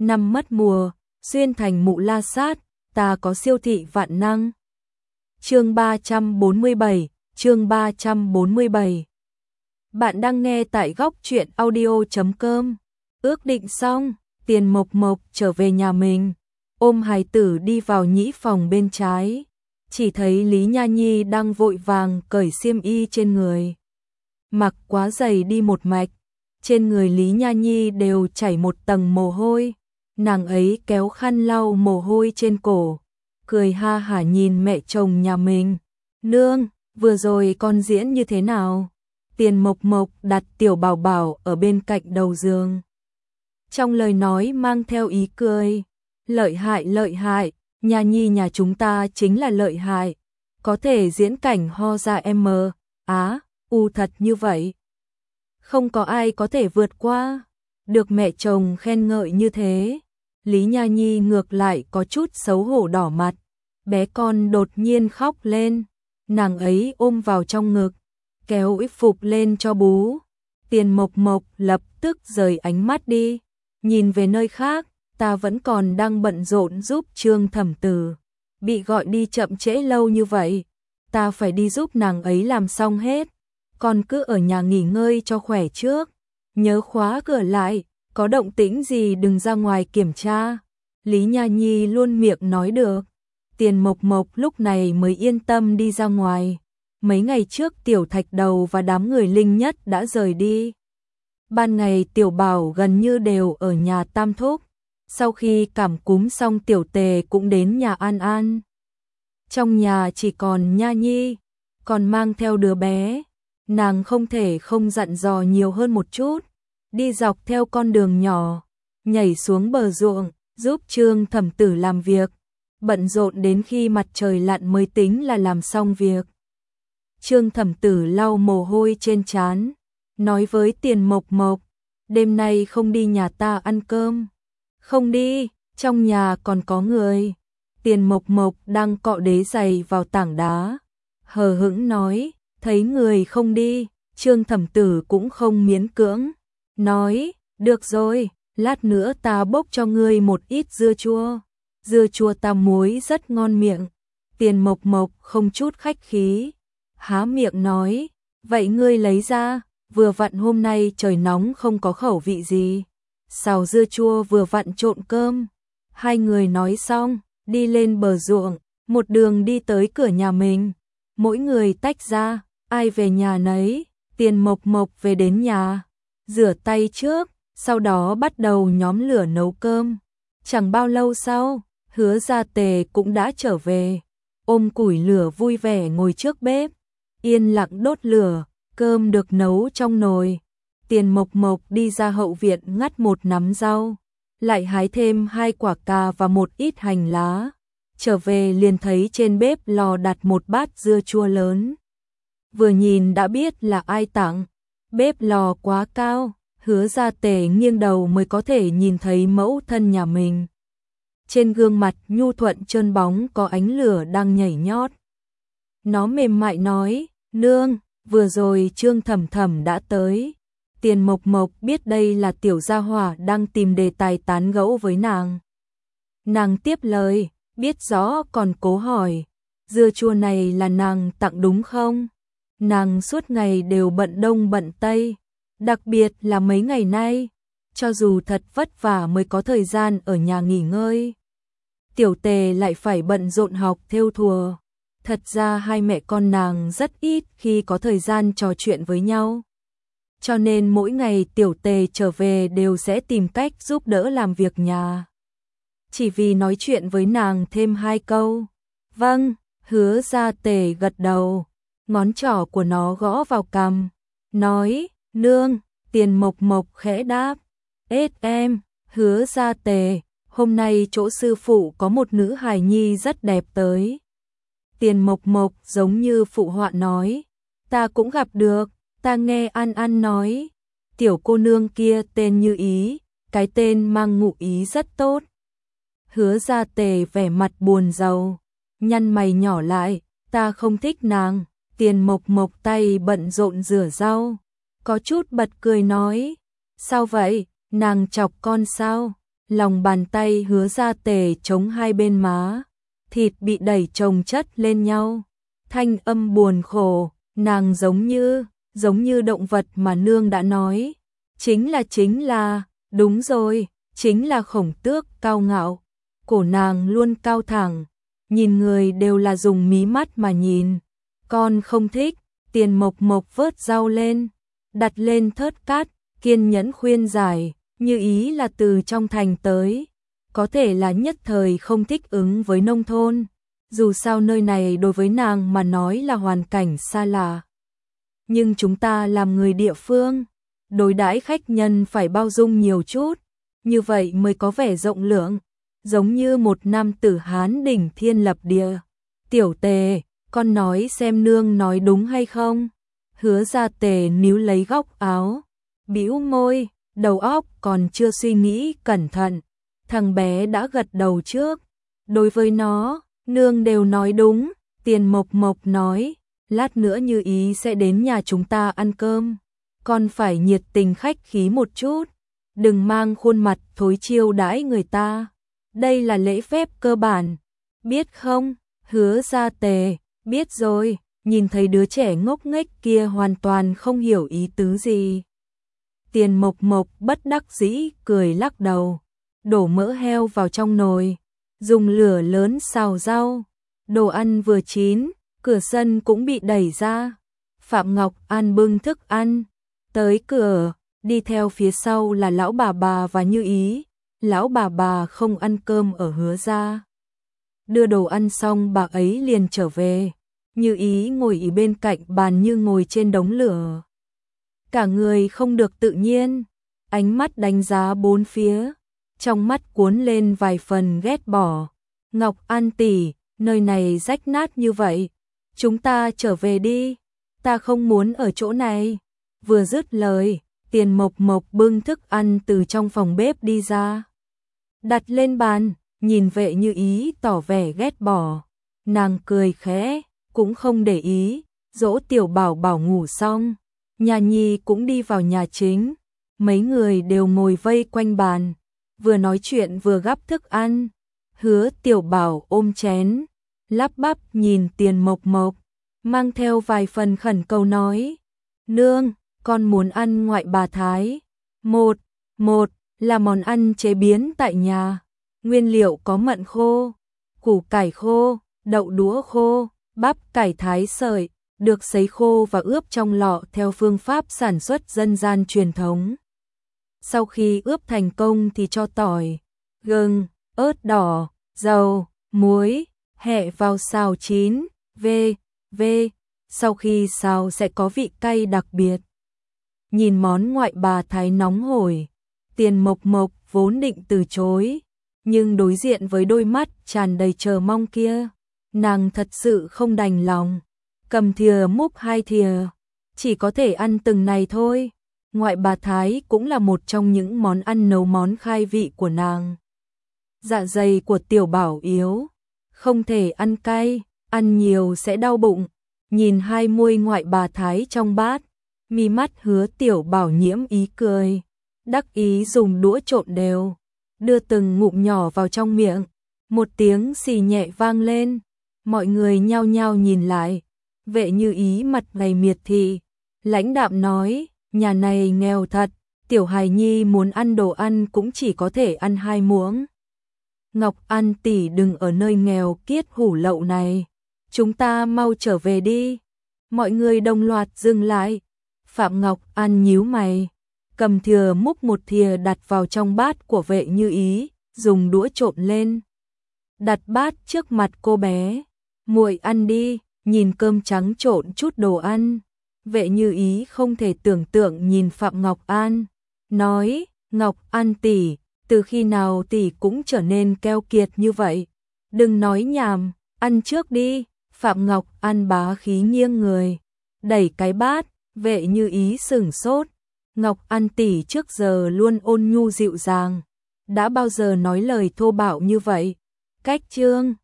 năm mất mùa, xuyên thành mụ la sát, ta có siêu thị vạn năng. Chương 347, chương 347. Bạn đang nghe tại góc truyện audio.com. Ước định xong, Tiền Mộc Mộc trở về nhà mình, ôm hài tử đi vào nhĩ phòng bên trái, chỉ thấy Lý Nha Nhi đang vội vàng cởi xiêm y trên người. Mặc quá dày đi một mạch, trên người Lý Nha Nhi đều chảy một tầng mồ hôi, nàng ấy kéo khăn lau mồ hôi trên cổ, cười ha hả nhìn mẹ chồng nhà mình. Nương, vừa rồi con diễn như thế nào? Tiền Mộc Mộc đặt tiểu bảo bảo ở bên cạnh đầu giường. Trong lời nói mang theo ý cười. Lợi hại, Nha Nhi nhà chúng ta chính là lợi hại. Có thể diễn cảnh ho ra M, Á, U thật như vậy. Không có ai có thể vượt qua. Được mẹ chồng khen ngợi như thế. Lý Nha Nhi ngược lại có chút xấu hổ đỏ mặt. Bé con đột nhiên khóc lên. Nàng ấy ôm vào trong ngực, kéo y phục lên cho bú. Tiền Mộc Mộc lập tức rời ánh mắt đi, nhìn về nơi khác. Ta vẫn còn đang bận rộn giúp Trương Thẩm Tử, bị gọi đi chậm trễ lâu như vậy, ta phải đi giúp nàng ấy làm xong hết. Con cứ ở nhà nghỉ ngơi cho khỏe trước, nhớ khóa cửa lại, có động tĩnh gì đừng ra ngoài kiểm tra. Lý Nha Nhi luôn miệng nói được. Tiền Mộc Mộc lúc này mới yên tâm đi ra ngoài. Mấy ngày trước Tiểu Thạch Đầu và đám người Linh Nhất đã rời đi. Ban ngày Tiểu Bảo gần như đều ở nhà Tam Thúc. Sau khi cảm cúm xong Tiểu Tề cũng đến nhà An An. Trong nhà chỉ còn Nha Nhi, còn mang theo đứa bé. Nàng không thể không dặn dò nhiều hơn một chút. Đi dọc theo con đường nhỏ, nhảy xuống bờ ruộng, giúp Trương Thẩm Tử làm việc. Bận rộn đến khi mặt trời lặn mới tính là làm xong việc. Trương Thẩm Tử lau mồ hôi trên trán, nói với Tiền Mộc Mộc, đêm nay không đi nhà ta ăn cơm. Không đi, trong nhà còn có người. Tiền Mộc Mộc đang cọ đế giày vào tảng đá, hờ hững nói, thấy người không đi. Trương Thẩm Tử cũng không miễn cưỡng, nói, được rồi, lát nữa ta bốc cho ngươi một ít dưa chua. Dưa chua tăm muối rất ngon miệng. Tiền Mộc Mộc không chút khách khí, há miệng nói, vậy ngươi lấy ra, vừa vặn hôm nay trời nóng không có khẩu vị gì. Xào dưa chua vừa vặn trộn cơm. Hai người nói xong, đi lên bờ ruộng, một đường đi tới cửa nhà mình. Mỗi người tách ra, ai về nhà nấy. Tiền Mộc Mộc về đến nhà, rửa tay trước, sau đó bắt đầu nhóm lửa nấu cơm. Chẳng bao lâu sau, Hứa Gia Tề cũng đã trở về, ôm củi lửa vui vẻ ngồi trước bếp, yên lặng đốt lửa, cơm được nấu trong nồi. Tiền Mộc Mộc đi ra hậu viện ngắt một nắm rau, lại hái thêm 2 quả cà và một ít hành lá. Trở về liền thấy trên bếp lò đặt một bát dưa chua lớn. Vừa nhìn đã biết là ai tặng, bếp lò quá cao, Hứa Gia Tề nghiêng đầu mới có thể nhìn thấy mẫu thân nhà mình. Trên gương mặt nhu thuận trơn bóng có ánh lửa đang nhảy nhót. Nó mềm mại nói, nương, vừa rồi Trương Thẩm Thẩm đã tới. Tiền Mộc Mộc biết đây là tiểu gia hỏa đang tìm đề tài tán gẫu với nàng. Nàng tiếp lời, biết rõ còn cố hỏi, dưa chua này là nàng tặng đúng không? Nàng suốt ngày đều bận đông bận tây, đặc biệt là mấy ngày nay, cho dù thật vất vả mới có thời gian ở nhà nghỉ ngơi. Tiểu Tề lại phải bận rộn học thêu thùa. Thật ra hai mẹ con nàng rất ít khi có thời gian trò chuyện với nhau. Cho nên mỗi ngày Tiểu Tề trở về đều sẽ tìm cách giúp đỡ làm việc nhà. Chỉ vì nói chuyện với nàng thêm 2 câu. Vâng, Hứa Gia Tề gật đầu, ngón trỏ của nó gõ vào cằm, nói, nương. Tiền Mộc Mộc khẽ đáp, em, Hứa Gia Tề, hôm nay chỗ sư phụ có một nữ hài nhi rất đẹp tới. Tiền Mộc Mộc giống như phụ họa nói, ta cũng gặp được, ta nghe An An nói, tiểu cô nương kia tên Như Ý, cái tên mang ngụ ý rất tốt. Hứa Gia Tề vẻ mặt buồn rầu, nhăn mày nhỏ lại, ta không thích nàng. Tiền Mộc Mộc tay bận rộn rửa rau, có chút bật cười nói, sao vậy, nàng chọc con sao? lòng bàn tay Hứa Gia Tề chống hai bên má, thịt bị đẩy chồng chất lên nhau, thanh âm buồn khổ, nàng giống như động vật mà nương đã nói, chính là, đúng rồi, chính là Khổng Tước cao ngạo, cổ nàng luôn cao thẳng, nhìn người đều là dùng mí mắt mà nhìn, con không thích. Tiền Mộc Mộc vớt rau lên, đặt lên thớt cát, kiên nhẫn khuyên giải, Như Ý là từ trong thành tới, có thể là nhất thời không thích ứng với nông thôn, dù sao nơi này đối với nàng mà nói là hoàn cảnh xa lạ. Nhưng chúng ta làm người địa phương, đối đãi khách nhân phải bao dung nhiều chút, như vậy mới có vẻ rộng lượng, giống như một nam tử Hán đỉnh thiên lập địa. Tiểu Tề, con nói xem nương nói đúng hay không? Hứa Gia Tề níu lấy góc áo, bĩu môi, đầu óc còn chưa suy nghĩ cẩn thận. Thằng bé đã gật đầu trước. Đối với nó, nương đều nói đúng. Tiền Mộc Mộc nói, lát nữa Như Ý sẽ đến nhà chúng ta ăn cơm. Con phải nhiệt tình khách khí một chút. Đừng mang khuôn mặt thối chiêu đãi người ta. Đây là lễ phép cơ bản. Biết không? Hứa Gia Tề, biết rồi. Nhìn thấy đứa trẻ ngốc nghếch kia hoàn toàn không hiểu ý tứ gì. Tiền Mộc Mộc bất đắc dĩ cười lắc đầu, đổ mỡ heo vào trong nồi, dùng lửa lớn xào rau. Đồ ăn vừa chín, cửa sân cũng bị đẩy ra. Phạm Ngọc An bưng thức ăn tới cửa, đi theo phía sau là lão bà và Như Ý. Lão bà không ăn cơm ở Hứa gia. Đưa đồ ăn xong bà ấy liền trở về. Như Ý ngồi ở bên cạnh bàn như ngồi trên đống lửa. Cả người không được tự nhiên, ánh mắt đánh giá bốn phía, trong mắt cuốn lên vài phần ghét bỏ. Ngọc An tỷ, nơi này rách nát như vậy, chúng ta trở về đi, ta không muốn ở chỗ này. Vừa dứt lời, Tiền Mộc Mộc bưng thức ăn từ trong phòng bếp đi ra, đặt lên bàn, nhìn Vệ Như Ý tỏ vẻ ghét bỏ. Nàng cười khẽ, cũng không để ý, dỗ Tiểu Bảo Bảo ngủ xong, Nhà Nhi cũng đi vào nhà chính, mấy người đều ngồi vây quanh bàn, vừa nói chuyện vừa gắp thức ăn. Hứa Tiểu Bảo ôm chén, lắp bắp nhìn Tiền Mộc Mộc, mang theo vài phần khẩn cầu nói: "Nương, con muốn ăn ngoại bà thái. Một là món ăn chế biến tại nhà, nguyên liệu có mận khô, củ cải khô, đậu đũa khô, bắp cải thái sợi, được sấy khô và ướp trong lọ theo phương pháp sản xuất dân gian truyền thống. Sau khi ướp thành công thì cho tỏi, gừng, ớt đỏ, dầu, muối, hẹ vào xào chín, sau khi xào sẽ có vị cay đặc biệt." Nhìn món ngoại bà thái nóng hổi, Tiền Mộc Mộc vốn định từ chối, nhưng đối diện với đôi mắt tràn đầy chờ mong kia, nàng thật sự không đành lòng, cầm thìa múc hai thìa, chỉ có thể ăn từng này thôi. Ngoại bà thái cũng là một trong những món ăn nấu món khai vị của nàng. Dạ dày của Tiểu Bảo yếu, không thể ăn cay, ăn nhiều sẽ đau bụng. Nhìn hai muôi ngoại bà thái trong bát, mi mắt Hứa Tiểu Bảo nhiễm ý cười, đắc ý dùng đũa trộn đều, đưa từng ngụm nhỏ vào trong miệng. Một tiếng xì nhẹ vang lên, mọi người nhao nhao nhìn lại. Vệ Như Ý mặt đầy miệt thị, lãnh đạm nói: "Nhà này nghèo thật, tiểu hài nhi muốn ăn đồ ăn cũng chỉ có thể ăn 2 muỗng. Ngọc An tỷ đừng ở nơi nghèo kiết hủ lậu này, chúng ta mau trở về đi." Mọi người đồng loạt dừng lại. Phạm Ngọc An nhíu mày, cầm thìa múc một thìa đặt vào trong bát của Vệ Như Ý, dùng đũa trộn lên, đặt bát trước mặt cô bé. "Muội ăn đi." Nhìn cơm trắng trộn chút đồ ăn, Vệ Như Ý không thể tưởng tượng nhìn Phạm Ngọc An, nói: "Ngọc An tỷ, từ khi nào tỷ cũng trở nên keo kiệt như vậy? Đừng nói nhảm, ăn trước đi." Phạm Ngọc An bá khí nghiêng người, đẩy cái bát. Vệ Như Ý sửng sốt, Ngọc An tỷ trước giờ luôn ôn nhu dịu dàng, đã bao giờ nói lời thô bạo như vậy? Cách chương